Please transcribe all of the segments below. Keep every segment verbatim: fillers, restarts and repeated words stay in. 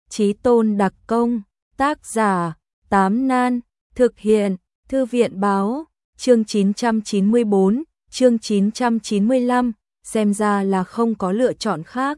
Chí tôn đặc công, tác giả, Tám Nan, thực hiện, Thư viện báo, chương chín trăm chín mươi bốn, chương chín trăm chín mươi lăm, xem ra là không có lựa chọn khác.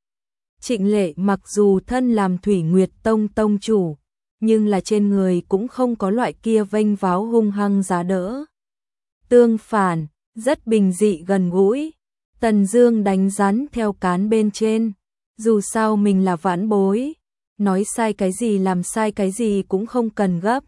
Trịnh Lệ mặc dù thân làm Thủy Nguyệt Tông tông chủ, nhưng là trên người cũng không có loại kia vênh váo hung hăng giá đỡ. Tương phản, rất bình dị gần gũi. Tần Dương đánh rắn theo cán bên trên, dù sao mình là vãn bối, nói sai cái gì làm sai cái gì cũng không cần gấp.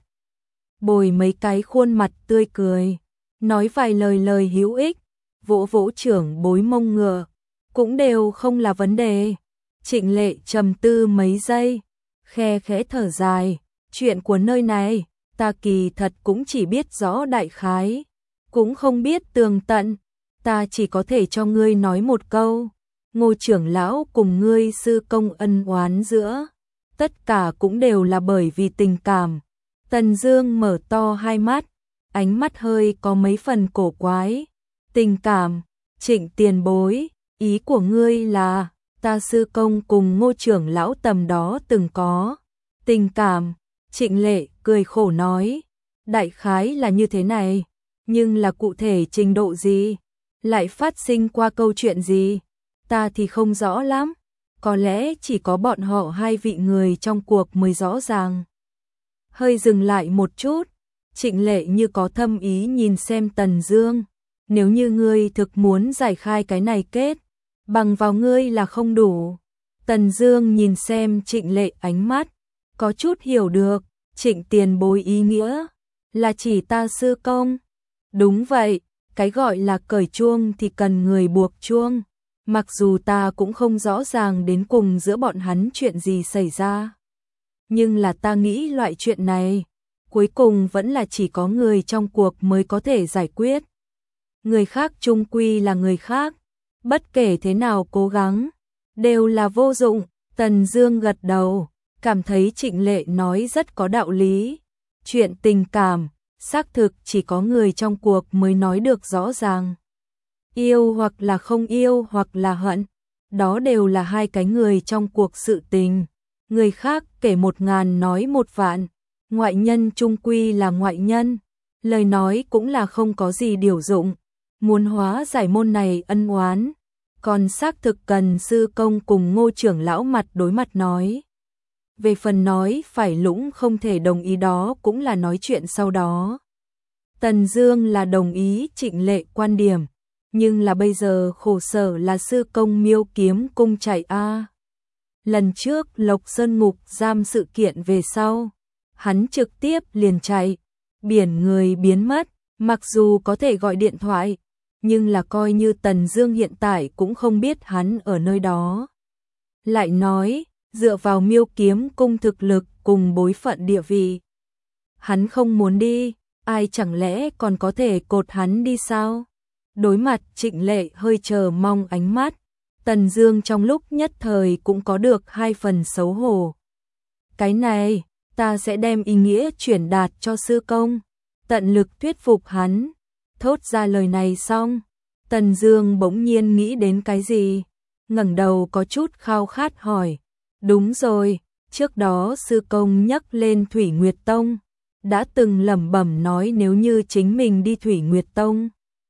Bồi mấy cái khuôn mặt tươi cười, nói vài lời lời hữu ích, vỗ vỗ trưởng bối mông ngựa, cũng đều không là vấn đề. Trịnh Lệ trầm tư mấy giây, khe khẽ thở dài, chuyện của nơi này, ta kỳ thật cũng chỉ biết rõ đại khái, cũng không biết tường tận, ta chỉ có thể cho ngươi nói một câu, Ngô trưởng lão cùng ngươi sư công ân oán giữa, tất cả cũng đều là bởi vì tình cảm. Tần Dương mở to hai mắt, ánh mắt hơi có mấy phần cổ quái. Tình cảm, Trịnh tiền bối, ý của ngươi là ta sư công cùng Ngô trưởng lão tầm đó từng có tình cảm. Trịnh Lệ cười khổ nói, đại khái là như thế này, nhưng là cụ thể trình độ gì, lại phát sinh qua câu chuyện gì, ta thì không rõ lắm, có lẽ chỉ có bọn họ hai vị người trong cuộc mới rõ ràng. Hơi dừng lại một chút, Trịnh Lệ như có thâm ý nhìn xem Tần Dương, nếu như ngươi thực muốn giải khai cái này kết, bằng vào ngươi là không đủ. Tần Dương nhìn xem Trịnh Lệ ánh mắt, có chút hiểu được, Trịnh tiền bối ý nghĩa là chỉ ta sư công. Đúng vậy, cái gọi là cởi chuông thì cần người buộc chuông, mặc dù ta cũng không rõ ràng đến cùng giữa bọn hắn chuyện gì xảy ra. Nhưng là ta nghĩ loại chuyện này, cuối cùng vẫn là chỉ có người trong cuộc mới có thể giải quyết. Người khác chung quy là người khác, bất kể thế nào cố gắng, đều là vô dụng. Tần Dương gật đầu, cảm thấy Trịnh Lệ nói rất có đạo lý. Chuyện tình cảm, xác thực chỉ có người trong cuộc mới nói được rõ ràng. Yêu hoặc là không yêu hoặc là hận, đó đều là hai cái người trong cuộc sự tình. Người khác kể một ngàn nói một vạn, ngoại nhân chung quy là ngoại nhân, lời nói cũng là không có gì điều dụng. Muốn hóa giải môn này ân oán, còn xác thực cần sư công cùng Ngô trưởng lão mặt đối mặt nói. Về phần nói phải lũng không thể đồng ý đó cũng là nói chuyện sau đó. Tần Dương là đồng ý Trịnh Lệ quan điểm, nhưng là bây giờ khổ sở là sư công Miêu Kiếm cung chạy a. À. Lần trước Lộc Sơn ngục giam sự kiện về sau, hắn trực tiếp liền chạy, biển người biến mất, mặc dù có thể gọi điện thoại, nhưng là coi như Tần Dương hiện tại cũng không biết hắn ở nơi đó. Lại nói, dựa vào Miêu Kiếm cung thực lực cùng bối phận địa vị, hắn không muốn đi, ai chẳng lẽ còn có thể cột hắn đi sao? Đối mặt Trịnh Lệ hơi chờ mong ánh mắt, Tần Dương trong lúc nhất thời cũng có được hai phần xấu hổ. Cái này, ta sẽ đem ý nghĩa truyền đạt cho sư công, tận lực thuyết phục hắn. Thốt ra lời này xong, Tần Dương bỗng nhiên nghĩ đến cái gì, ngẩng đầu có chút khao khát hỏi, đúng rồi, trước đó sư công nhắc lên Thủy Nguyệt Tông, đã từng lẩm bẩm nói nếu như chính mình đi Thủy Nguyệt Tông,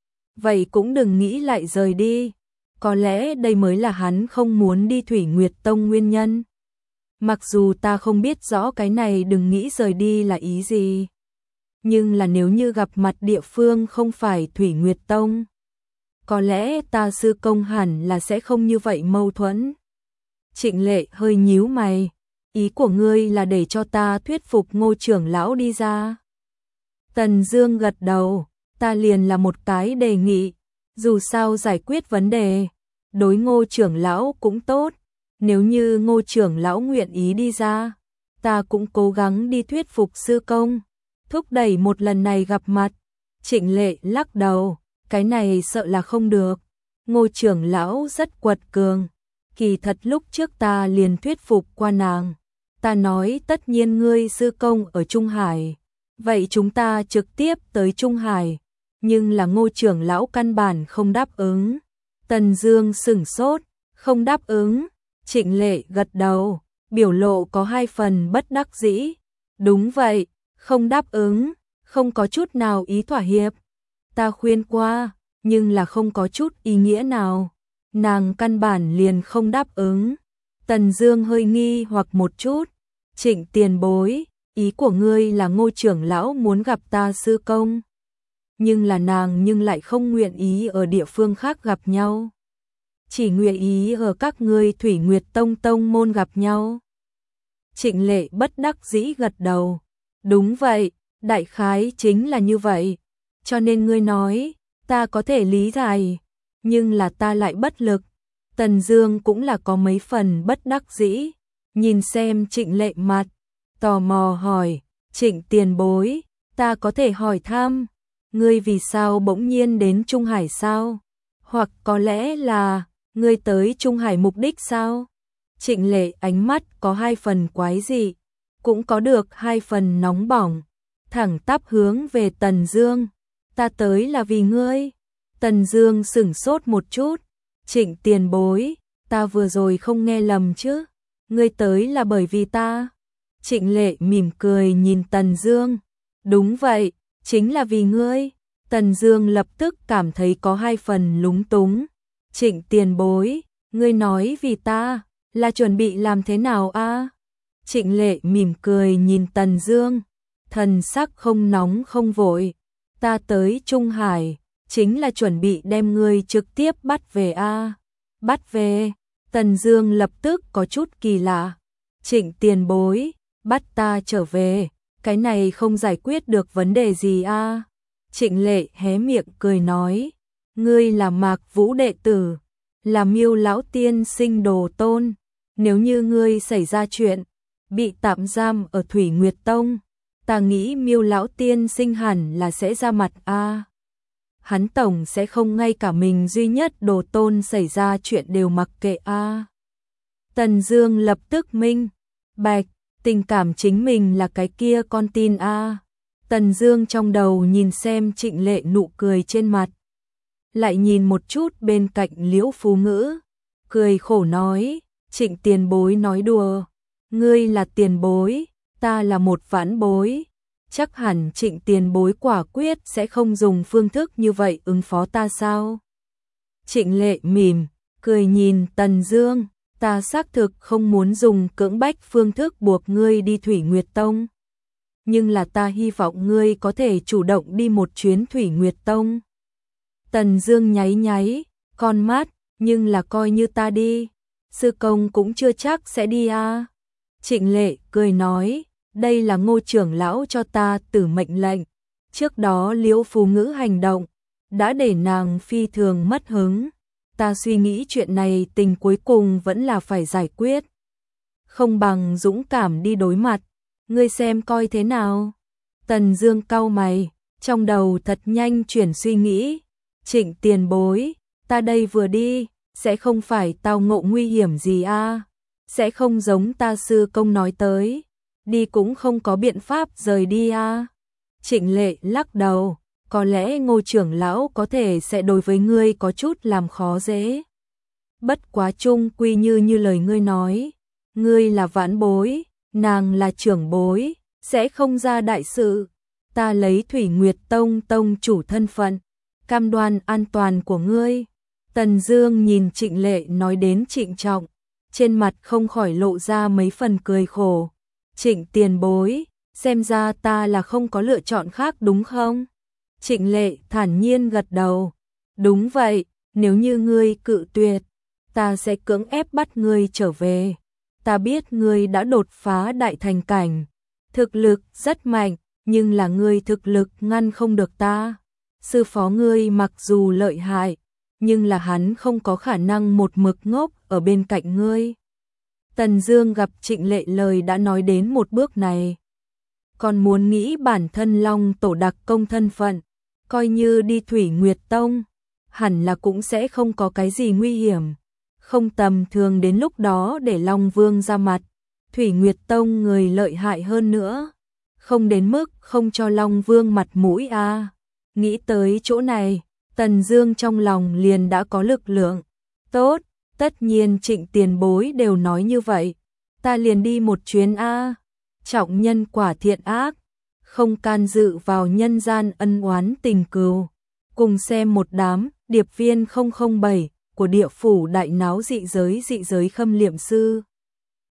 vậy cũng đừng nghĩ lại rời đi. Có lẽ đây mới là hắn không muốn đi Thủy Nguyệt Tông nguyên nhân. Mặc dù ta không biết rõ cái này đừng nghĩ rời đi là ý gì, nhưng là nếu như gặp mặt địa phương không phải Thủy Nguyệt Tông, có lẽ ta sư công hẳn là sẽ không như vậy mâu thuẫn. Trịnh Lệ hơi nhíu mày, ý của ngươi là để cho ta thuyết phục Ngô trưởng lão đi ra. Tần Dương gật đầu, ta liền là một cái đề nghị, dù sao giải quyết vấn đề, đối Ngô trưởng lão cũng tốt, nếu như Ngô trưởng lão nguyện ý đi ra, ta cũng cố gắng đi thuyết phục sư công, thúc đẩy một lần này gặp mặt. Trịnh Lệ lắc đầu, cái này sợ là không được, Ngô trưởng lão rất quật cường, kỳ thật lúc trước ta liền thuyết phục qua nàng, ta nói tất nhiên ngươi sư công ở Trung Hải, vậy chúng ta trực tiếp tới Trung Hải, nhưng là Ngô trưởng lão căn bản không đáp ứng. Tần Dương sửng sốt, không đáp ứng. Trịnh Lệ gật đầu, biểu lộ có hai phần bất đắc dĩ. Đúng vậy, không đáp ứng, không có chút nào ý thỏa hiệp. Ta khuyên qua, nhưng là không có chút ý nghĩa nào. Nàng căn bản liền không đáp ứng. Tần Dương hơi nghi hoặc một chút. Trịnh tiền bối, ý của ngươi là Ngô trưởng lão muốn gặp ta sư công. Nhưng là nàng nhưng lại không nguyện ý ở địa phương khác gặp nhau. Chỉ nguyện ý ở các ngươi Thủy Nguyệt Tông tông môn gặp nhau. Trịnh Lệ bất đắc dĩ gật đầu. Đúng vậy, đại khái chính là như vậy. Cho nên ngươi nói, ta có thể lý giải, nhưng là ta lại bất lực. Tần Dương cũng là có mấy phần bất đắc dĩ, nhìn xem Trịnh Lệ mặt, tò mò hỏi, Trịnh tiền bối, ta có thể hỏi thăm, ngươi vì sao bỗng nhiên đến Trung Hải sao? Hoặc có lẽ là, ngươi tới Trung Hải mục đích sao? Trịnh Lệ ánh mắt có hai phần quái dị, cũng có được hai phần nóng bỏng, thẳng tắp hướng về Tần Dương. Ta tới là vì ngươi. Tần Dương sững sốt một chút. Trịnh tiền bối, ta vừa rồi không nghe lầm chứ? Ngươi tới là bởi vì ta? Trịnh Lệ mỉm cười nhìn Tần Dương. Đúng vậy, chính là vì ngươi. Tần Dương lập tức cảm thấy có hai phần lúng túng. Trịnh tiền bối, ngươi nói vì ta, là chuẩn bị làm thế nào a? Trịnh Lệ mỉm cười nhìn Tần Dương, thần sắc không nóng không vội. Ta tới Trung Hải, chính là chuẩn bị đem ngươi trực tiếp bắt về a. Bắt về? Tần Dương lập tức có chút kỳ lạ. Trịnh tiền bối, bắt ta trở về, cái này không giải quyết được vấn đề gì a? Trịnh Lệ hé miệng cười nói, ngươi là Mạc Vũ đệ tử, là Miêu lão tiên sinh đồ tôn, nếu như ngươi xảy ra chuyện, bị tạm giam ở Thủy Nguyệt Tông, ta nghĩ Miêu lão tiên sinh hẳn là sẽ ra mặt a. Hắn tổng sẽ không ngay cả mình duy nhất đồ tôn xảy ra chuyện đều mặc kệ a. Tần Dương lập tức minh bạch, tình cảm chính mình là cái kia con tin a. Tần Dương trong đầu nhìn xem Trịnh Lệ nụ cười trên mặt, lại nhìn một chút bên cạnh Liễu Phú Ngữ, cười khổ nói, Trịnh tiền bối nói đùa, ngươi là tiền bối, ta là một vãn bối, chắc hẳn Trịnh tiền bối quả quyết sẽ không dùng phương thức như vậy ứng phó ta sao? Trịnh Lệ mỉm, cười nhìn Tần Dương, ta xác thực không muốn dùng cưỡng bách phương thức buộc ngươi đi Thủy Nguyệt Tông, nhưng là ta hy vọng ngươi có thể chủ động đi một chuyến Thủy Nguyệt Tông. Tần Dương nháy nháy con mắt, nhưng là coi như ta đi, sư công cũng chưa chắc sẽ đi a. Trịnh Lệ cười nói, đây là Ngô trưởng lão cho ta tử mệnh lệnh. Trước đó Liễu Phú Ngữ hành động đã để nàng phi thường mất hứng. Ta suy nghĩ chuyện này tình cuối cùng vẫn là phải giải quyết. Không bằng dũng cảm đi đối mặt. Ngươi xem coi thế nào? Tần Dương cau mày, trong đầu thật nhanh chuyển suy nghĩ. Trịnh tiền bối, ta đây vừa đi, sẽ không phải tao ngộ nguy hiểm gì a? Sẽ không giống ta sư công nói tới, đi cũng không có biện pháp rời đi a. Trịnh Lệ lắc đầu, có lẽ Ngô trưởng lão có thể sẽ đối với ngươi có chút làm khó dễ. Bất quá chung quy như như lời ngươi nói, ngươi là vãn bối, nàng là trưởng bối, sẽ không ra đại sự. Ta lấy Thủy Nguyệt Tông tông chủ thân phận, cam đoan an toàn của ngươi. Tần Dương nhìn Trịnh Lệ nói đến trịnh trọng, trên mặt không khỏi lộ ra mấy phần cười khổ. Trịnh tiền bối, xem ra ta là không có lựa chọn khác đúng không? Trịnh Lệ thản nhiên gật đầu. Đúng vậy, nếu như ngươi cự tuyệt, ta sẽ cưỡng ép bắt ngươi trở về. Ta biết ngươi đã đột phá đại thành cảnh, thực lực rất mạnh, nhưng là ngươi thực lực ngăn không được ta. Sư phó ngươi mặc dù lợi hại, nhưng là hắn không có khả năng một mực ngốc ở bên cạnh ngươi. Tần Dương gặp Trịnh Lệ lời đã nói đến một bước này, còn muốn nghĩ bản thân Long tổ đặc công thân phận, coi như đi Thủy Nguyệt Tông, hẳn là cũng sẽ không có cái gì nguy hiểm, không tầm thường đến lúc đó để Long Vương ra mặt, Thủy Nguyệt Tông người lợi hại hơn nữa, không đến mức không cho Long Vương mặt mũi a. À. Nghĩ tới chỗ này, Tần Dương trong lòng liền đã có lực lượng. Tốt, tất nhiên Trịnh tiền bối đều nói như vậy, ta liền đi một chuyến a. Trọng nhân quả thiện ác, không can dự vào nhân gian ân oán tình cừu. Cùng xem một đám điệp viên không không bảy của địa phủ đại náo dị giới dị giới khâm liệm sư.